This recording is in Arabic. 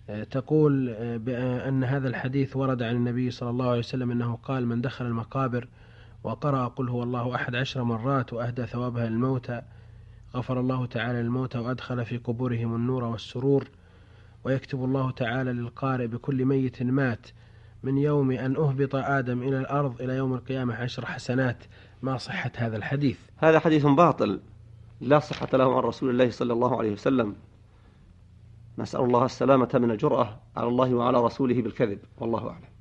تقول بأن هذا الحديث ورد عن النبي صلى الله عليه وسلم أنه قال: من دخل المقابر وقرأ قل هو الله أحد 10 مرات وأهدى ثوابها للموتى غفر الله تعالى للموتى وأدخل في قبورهم النور والسرور، ويكتب الله تعالى للقارئ بكل ميت مات من يوم أن أهبط آدم إلى الأرض إلى يوم القيامة 10 حسنات. ما صحة هذا الحديث؟ هذا حديث باطل لا صحة له عن رسول الله صلى الله عليه وسلم. نسأل الله السلامة من الجرأة على الله وعلى رسوله بالكذب، والله أعلم.